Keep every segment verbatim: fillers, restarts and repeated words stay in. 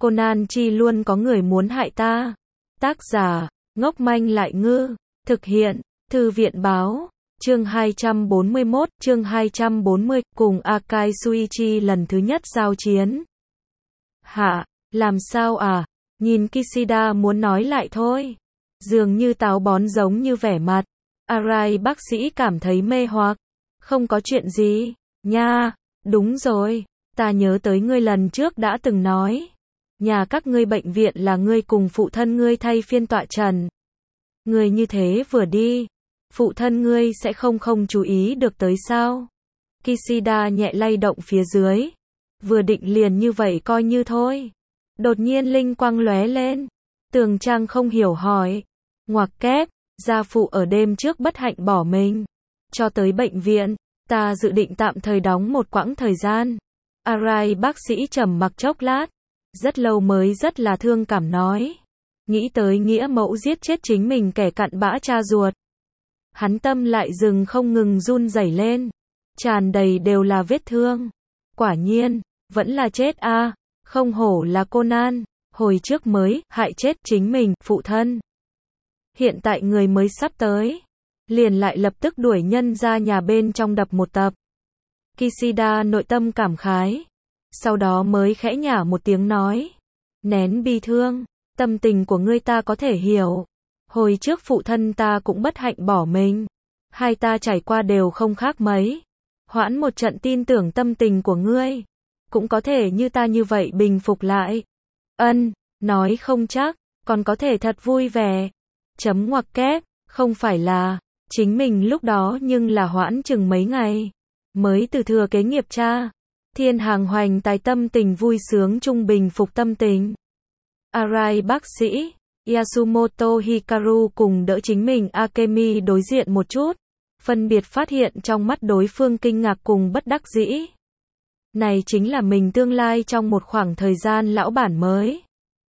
Conan chi luôn có người muốn hại ta. Tác giả, ngốc manh lại ngư. Thực hiện, Thư viện báo. Chương hai trăm bốn mươi mốt, chương hai trăm bốn mươi, cùng Akai Suichi lần thứ nhất giao chiến. Hả, làm sao à? Nhìn Kishida muốn nói lại thôi. Dường như táo bón giống như vẻ mặt. Arai bác sĩ cảm thấy mê hoặc. Không có chuyện gì, nha, đúng rồi, ta nhớ tới ngươi lần trước đã từng nói. Nhà các ngươi bệnh viện là ngươi cùng phụ thân ngươi thay phiên tọa trần. Ngươi như thế vừa đi, phụ thân ngươi sẽ không không chú ý được tới sao? Kishida nhẹ lay động phía dưới. Vừa định liền như vậy coi như thôi. Đột nhiên linh quang lóe lên. Tường Trang không hiểu hỏi. Ngoặc kép, gia phụ ở đêm trước bất hạnh bỏ mình. Cho tới bệnh viện, ta dự định tạm thời đóng một quãng thời gian. Arai bác sĩ trầm mặc chốc lát. Rất lâu mới rất là thương cảm nói. Nghĩ tới nghĩa mẫu giết chết chính mình kẻ cặn bã cha ruột. Hắn tâm lại dừng không ngừng run rẩy lên. Tràn đầy đều là vết thương. Quả nhiên, vẫn là chết a à. Không hổ là Conan. Hồi trước mới hại chết chính mình, phụ thân. Hiện tại người mới sắp tới. Liền lại lập tức đuổi nhân ra nhà bên trong đập một tập. Kishida nội tâm cảm khái. Sau đó mới khẽ nhả một tiếng nói. Nén bi thương. Tâm tình của ngươi ta có thể hiểu. Hồi trước phụ thân ta cũng bất hạnh bỏ mình. Hai ta trải qua đều không khác mấy. Hoãn một trận tin tưởng tâm tình của ngươi. Cũng có thể như ta như vậy bình phục lại. Ân, nói không chắc, còn có thể thật vui vẻ. Chấm ngoặc kép, không phải là, chính mình lúc đó nhưng là hoãn chừng mấy ngày. Mới từ thừa kế nghiệp cha. Thiên hàng hoành tài tâm tình vui sướng trung bình phục tâm tình. Arai bác sĩ, Yasumoto Hikaru cùng đỡ chính mình Akemi đối diện một chút. Phân biệt phát hiện trong mắt đối phương kinh ngạc cùng bất đắc dĩ. Này chính là mình tương lai trong một khoảng thời gian lão bản mới.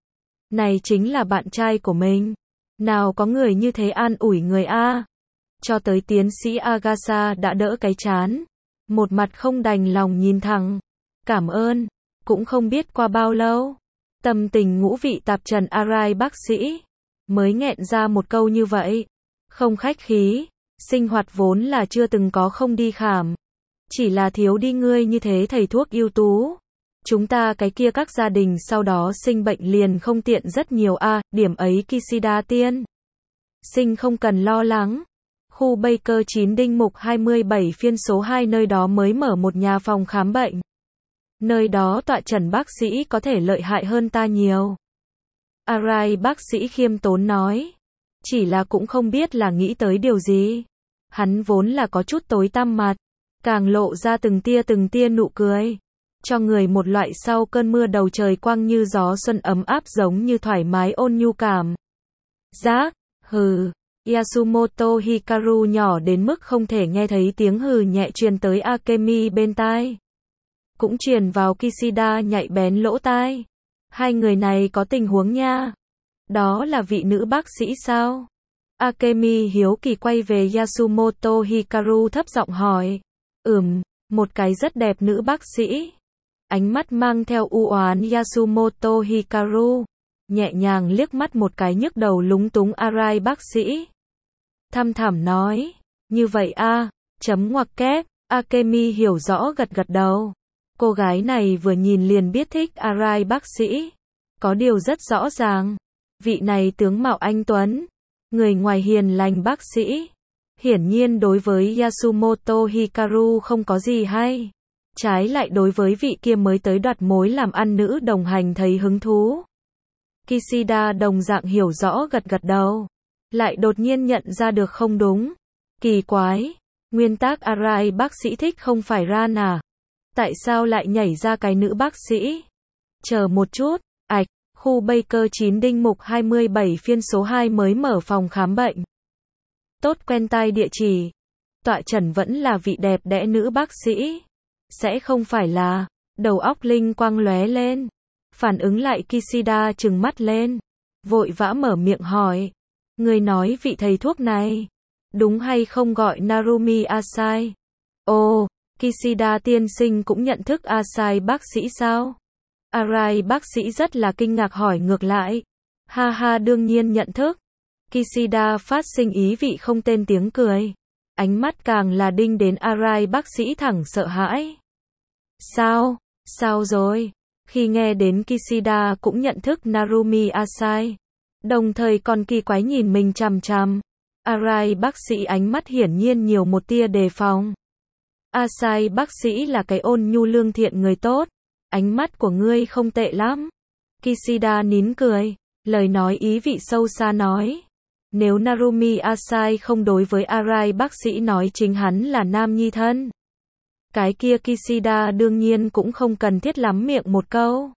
Này chính là bạn trai của mình. Nào có người như thế an ủi người a. Cho tới tiến sĩ Agasa đã đỡ cái chán. Một mặt không đành lòng nhìn thẳng. Cảm ơn. Cũng không biết qua bao lâu. Tâm tình ngũ vị tạp trần Arai bác sĩ. Mới nghẹn ra một câu như vậy. Không khách khí. Sinh hoạt vốn là chưa từng có không đi khám. Chỉ là thiếu đi ngươi như thế thầy thuốc ưu tú. Chúng ta cái kia các gia đình sau đó sinh bệnh liền không tiện rất nhiều a à, điểm ấy Kishida tiên. Sinh không cần lo lắng. Khu Baker chín Đinh Mục hai mươi bảy phiên số hai nơi đó mới mở một nhà phòng khám bệnh. Nơi đó tọa trần bác sĩ có thể lợi hại hơn ta nhiều. Arai bác sĩ khiêm tốn nói. Chỉ là cũng không biết là nghĩ tới điều gì. Hắn vốn là có chút tối tăm mặt. Càng lộ ra từng tia từng tia nụ cười. Cho người một loại sau cơn mưa đầu trời quang như gió xuân ấm áp giống như thoải mái ôn nhu cảm. Giác, hừ. Yasumoto Hikaru nhỏ đến mức không thể nghe thấy tiếng hừ nhẹ truyền tới Akemi bên tai. Cũng truyền vào Kishida nhạy bén lỗ tai. Hai người này có tình huống nha. Đó là vị nữ bác sĩ sao? Akemi hiếu kỳ quay về Yasumoto Hikaru thấp giọng hỏi. Ừm, một cái rất đẹp nữ bác sĩ. Ánh mắt mang theo u oán Yasumoto Hikaru. Nhẹ nhàng liếc mắt một cái nhức đầu lúng túng Arai bác sĩ. Thăm thẳm nói. Như vậy a à, chấm ngoặc kép. Akemi hiểu rõ gật gật đầu. Cô gái này vừa nhìn liền biết thích Arai bác sĩ. Có điều rất rõ ràng. Vị này tướng mạo anh tuấn. Người ngoài hiền lành bác sĩ. Hiển nhiên đối với Yasumoto Hikaru không có gì hay. Trái lại đối với vị kia mới tới đoạt mối làm ăn nữ đồng hành thấy hứng thú. Kishida đồng dạng hiểu rõ gật gật đầu. Lại đột nhiên nhận ra được không đúng. Kỳ quái. Nguyên tác Arai bác sĩ thích không phải Ran à? Tại sao lại nhảy ra cái nữ bác sĩ? Chờ một chút. Ảch. Khu Baker chín Đinh Mục hai mươi bảy phiên số hai mới mở phòng khám bệnh. Tốt quen tai địa chỉ. Tọa trần vẫn là vị đẹp đẽ nữ bác sĩ. Sẽ không phải là. Đầu óc linh quang lóe lên. Phản ứng lại Kishida trừng mắt lên. Vội vã mở miệng hỏi. Người nói vị thầy thuốc này. Đúng hay không gọi Narumi Asai? Ồ, Kishida tiên sinh cũng nhận thức Asai bác sĩ sao? Arai bác sĩ rất là kinh ngạc hỏi ngược lại. Ha ha, đương nhiên nhận thức. Kishida phát sinh ý vị không tên tiếng cười. Ánh mắt càng là đinh đến Arai bác sĩ thẳng sợ hãi. Sao? Sao rồi? Khi nghe đến Kishida cũng nhận thức Narumi Asai, đồng thời còn kỳ quái nhìn mình chằm chằm, Arai bác sĩ ánh mắt hiển nhiên nhiều một tia đề phòng. Asai bác sĩ là cái ôn nhu lương thiện người tốt, ánh mắt của ngươi không tệ lắm. Kishida nín cười, lời nói ý vị sâu xa nói. Nếu Narumi Asai không đối với Arai bác sĩ nói chính hắn là nam nhi thân, cái kia Kishida đương nhiên cũng không cần thiết lắm miệng một câu.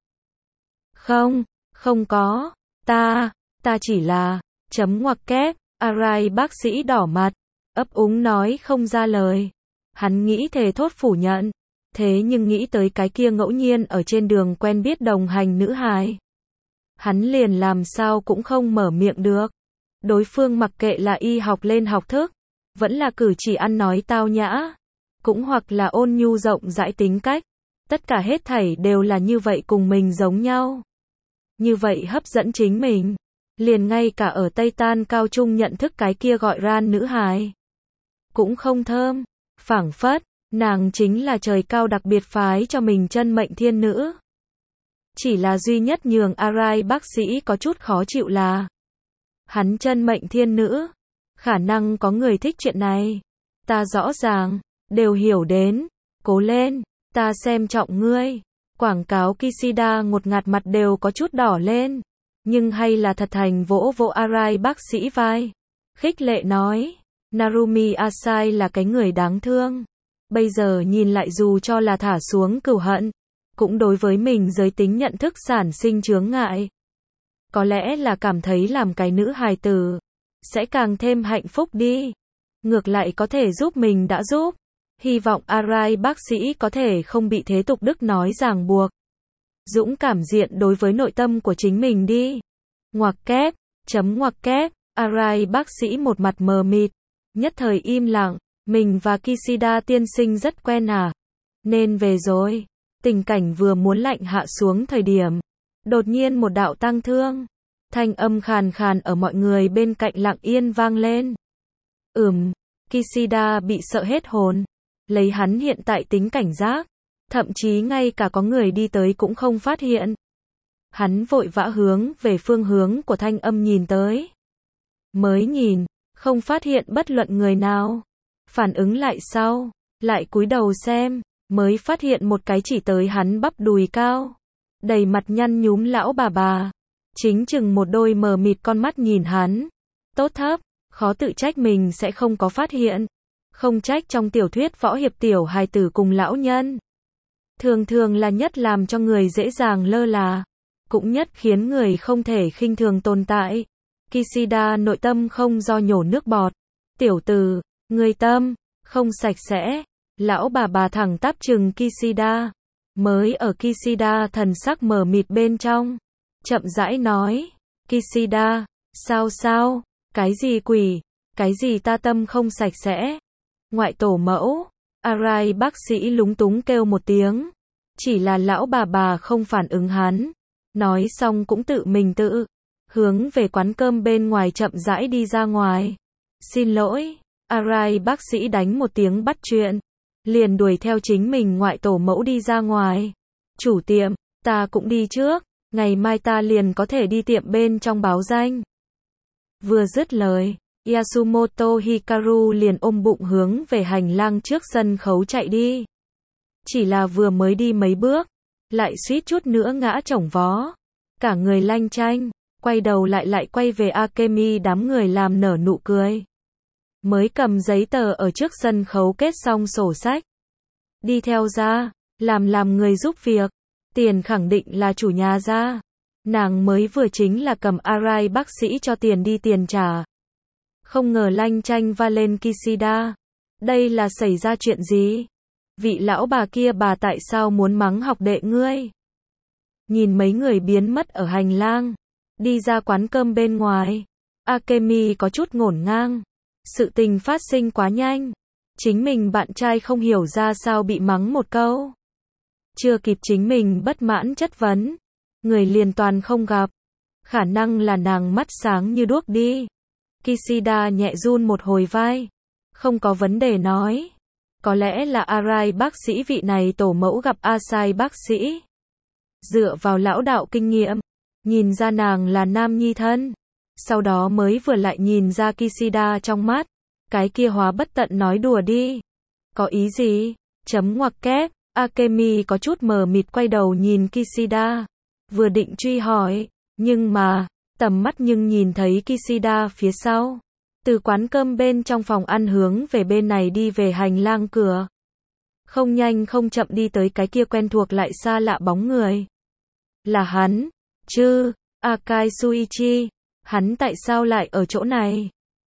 Không, không có, ta, ta chỉ là, chấm ngoặc kép, Arai bác sĩ đỏ mặt, ấp úng nói không ra lời. Hắn nghĩ thề thốt phủ nhận, thế nhưng nghĩ tới cái kia ngẫu nhiên ở trên đường quen biết đồng hành nữ hài, hắn liền làm sao cũng không mở miệng được. Đối phương mặc kệ là y học lên học thức, vẫn là cử chỉ ăn nói tao nhã, cũng hoặc là ôn nhu rộng rãi tính cách, tất cả hết thảy đều là như vậy cùng mình giống nhau. Như vậy hấp dẫn chính mình, liền ngay cả ở Tây Tan cao trung nhận thức cái kia gọi ran nữ hài, cũng không thơm, phảng phất, nàng chính là trời cao đặc biệt phái cho mình chân mệnh thiên nữ. Chỉ là duy nhất nhường Arai bác sĩ có chút khó chịu là, hắn chân mệnh thiên nữ, khả năng có người thích chuyện này, ta rõ ràng, đều hiểu đến, cố lên, ta xem trọng ngươi. Quảng cáo Kishida ngột ngạt mặt đều có chút đỏ lên, nhưng hay là thật thành vỗ vỗ Arai bác sĩ vai, khích lệ nói, Narumi Asai là cái người đáng thương, bây giờ nhìn lại dù cho là thả xuống cừu hận, cũng đối với mình giới tính nhận thức sản sinh chướng ngại. Có lẽ là cảm thấy làm cái nữ hài tử sẽ càng thêm hạnh phúc đi, ngược lại có thể giúp mình đã giúp. Hy vọng Arai bác sĩ có thể không bị thế tục đức nói ràng buộc, dũng cảm diện đối với nội tâm của chính mình đi. Ngoặc kép, chấm ngoặc kép, Arai bác sĩ một mặt mờ mịt, nhất thời im lặng, mình và Kishida tiên sinh rất quen à, nên về rồi. Tình cảnh vừa muốn lạnh hạ xuống thời điểm, đột nhiên một đạo tang thương, thanh âm khàn khàn ở mọi người bên cạnh lặng yên vang lên. Ừm, Kishida bị sợ hết hồn. Lấy hắn hiện tại tính cảnh giác, thậm chí ngay cả có người đi tới cũng không phát hiện. Hắn vội vã hướng về phương hướng của thanh âm nhìn tới. Mới nhìn, không phát hiện bất luận người nào. Phản ứng lại sau, lại cúi đầu xem, mới phát hiện một cái chỉ tới hắn bắp đùi cao, đầy mặt nhăn nhúm lão bà bà, chính chừng một đôi mờ mịt con mắt nhìn hắn. Tốt thấp, khó tự trách mình sẽ không có phát hiện. Không trách trong tiểu thuyết võ hiệp tiểu hài tử cùng lão nhân, thường thường là nhất làm cho người dễ dàng lơ là, cũng nhất khiến người không thể khinh thường tồn tại. Kishida nội tâm không do nhổ nước bọt. Tiểu tử, người tâm, không sạch sẽ. Lão bà bà thẳng tắp chừng Kishida. Mới ở Kishida thần sắc mờ mịt bên trong, chậm rãi nói. Kishida, sao sao, cái gì quỷ, cái gì ta tâm không sạch sẽ. Ngoại tổ mẫu, Arai bác sĩ lúng túng kêu một tiếng. Chỉ là lão bà bà không phản ứng hắn. Nói xong cũng tự mình tự hướng về quán cơm bên ngoài chậm rãi đi ra ngoài. Xin lỗi, Arai bác sĩ đánh một tiếng bắt chuyện, liền đuổi theo chính mình ngoại tổ mẫu đi ra ngoài. Chủ tiệm, ta cũng đi trước, ngày mai ta liền có thể đi tiệm bên trong báo danh. Vừa dứt lời, Yasumoto Hikaru liền ôm bụng hướng về hành lang trước sân khấu chạy đi. Chỉ là vừa mới đi mấy bước, lại suýt chút nữa ngã chổng vó. Cả người lanh chanh, quay đầu lại lại quay về Akemi đám người làm nở nụ cười. Mới cầm giấy tờ ở trước sân khấu kết xong sổ sách. Đi theo ra, làm làm người giúp việc. Tiền khẳng định là chủ nhà ra. Nàng mới vừa chính là cầm Arai bác sĩ cho tiền đi tiền trả. Không ngờ lanh chanh va lên Kishida. Đây là xảy ra chuyện gì? Vị lão bà kia bà tại sao muốn mắng học đệ ngươi? Nhìn mấy người biến mất ở hành lang, đi ra quán cơm bên ngoài, Akemi có chút ngổn ngang. Sự tình phát sinh quá nhanh, chính mình bạn trai không hiểu ra sao bị mắng một câu. Chưa kịp chính mình bất mãn chất vấn, người liền toàn không gặp. Khả năng là nàng mắt sáng như đuốc đi. Kishida nhẹ run một hồi vai. Không có vấn đề nói. Có lẽ là Arai bác sĩ vị này tổ mẫu gặp Asai bác sĩ. Dựa vào lão đạo kinh nghiệm, nhìn ra nàng là nam nhi thân. Sau đó mới vừa lại nhìn ra Kishida trong mắt. Cái kia hóa bất tận nói đùa đi. Có ý gì? Chấm ngoặc kép. Akemi có chút mờ mịt quay đầu nhìn Kishida. Vừa định truy hỏi. Nhưng mà, tầm mắt nhưng nhìn thấy Kishida phía sau. Từ quán cơm bên trong phòng ăn hướng về bên này đi về hành lang cửa. Không nhanh không chậm đi tới cái kia quen thuộc lại xa lạ bóng người. Là hắn, chứ, Akai Suichi. Hắn tại sao lại ở chỗ này?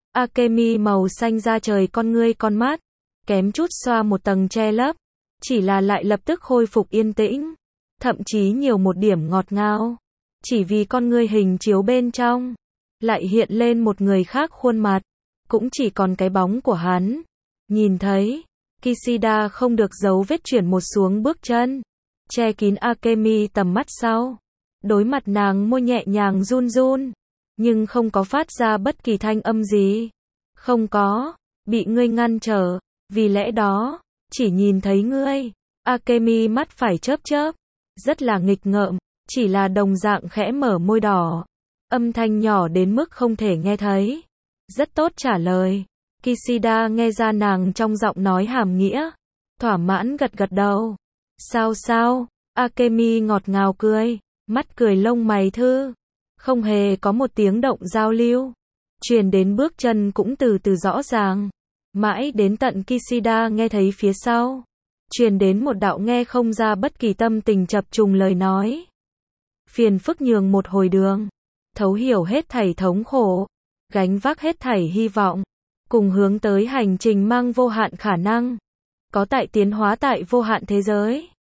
Akemi màu xanh da trời con ngươi con mắt. Kém chút xoa một tầng che lấp. Chỉ là lại lập tức khôi phục yên tĩnh. Thậm chí nhiều một điểm ngọt ngào. Chỉ vì con ngươi hình chiếu bên trong. Lại hiện lên một người khác khuôn mặt. Cũng chỉ còn cái bóng của hắn. Nhìn thấy. Kishida không được giấu vết chuyển một xuống bước chân. Che kín Akemi tầm mắt sau. Đối mặt nàng môi nhẹ nhàng run run. Nhưng không có phát ra bất kỳ thanh âm gì. Không có. Bị ngươi ngăn trở. Vì lẽ đó. Chỉ nhìn thấy ngươi. Akemi mắt phải chớp chớp. Rất là nghịch ngợm. Chỉ là đồng dạng khẽ mở môi đỏ. Âm thanh nhỏ đến mức không thể nghe thấy. Rất tốt trả lời. Kishida nghe ra nàng trong giọng nói hàm nghĩa. Thỏa mãn gật gật đầu. Sao sao? Akemi ngọt ngào cười. Mắt cười lông mày thư. Không hề có một tiếng động giao lưu. Truyền đến bước chân cũng từ từ rõ ràng. Mãi đến tận Kishida nghe thấy phía sau. Truyền đến một đạo nghe không ra bất kỳ tâm tình chập trùng lời nói. Phiền phức nhường một hồi đường. Thấu hiểu hết thảy thống khổ. Gánh vác hết thảy hy vọng. Cùng hướng tới hành trình mang vô hạn khả năng. Có tại tiến hóa tại vô hạn thế giới.